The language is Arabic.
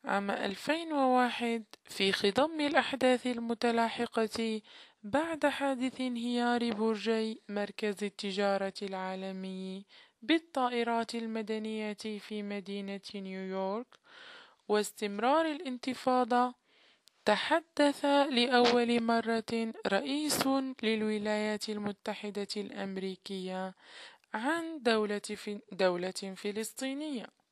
عام 2001 في خضم الأحداث المتلاحقة بعد حادث انهيار برجي مركز التجارة العالمي بالطائرات المدنية في مدينة نيويورك واستمرار الانتفاضة، تحدث لأول مرة رئيس للولايات المتحدة الأمريكية عن دولة فلسطينية.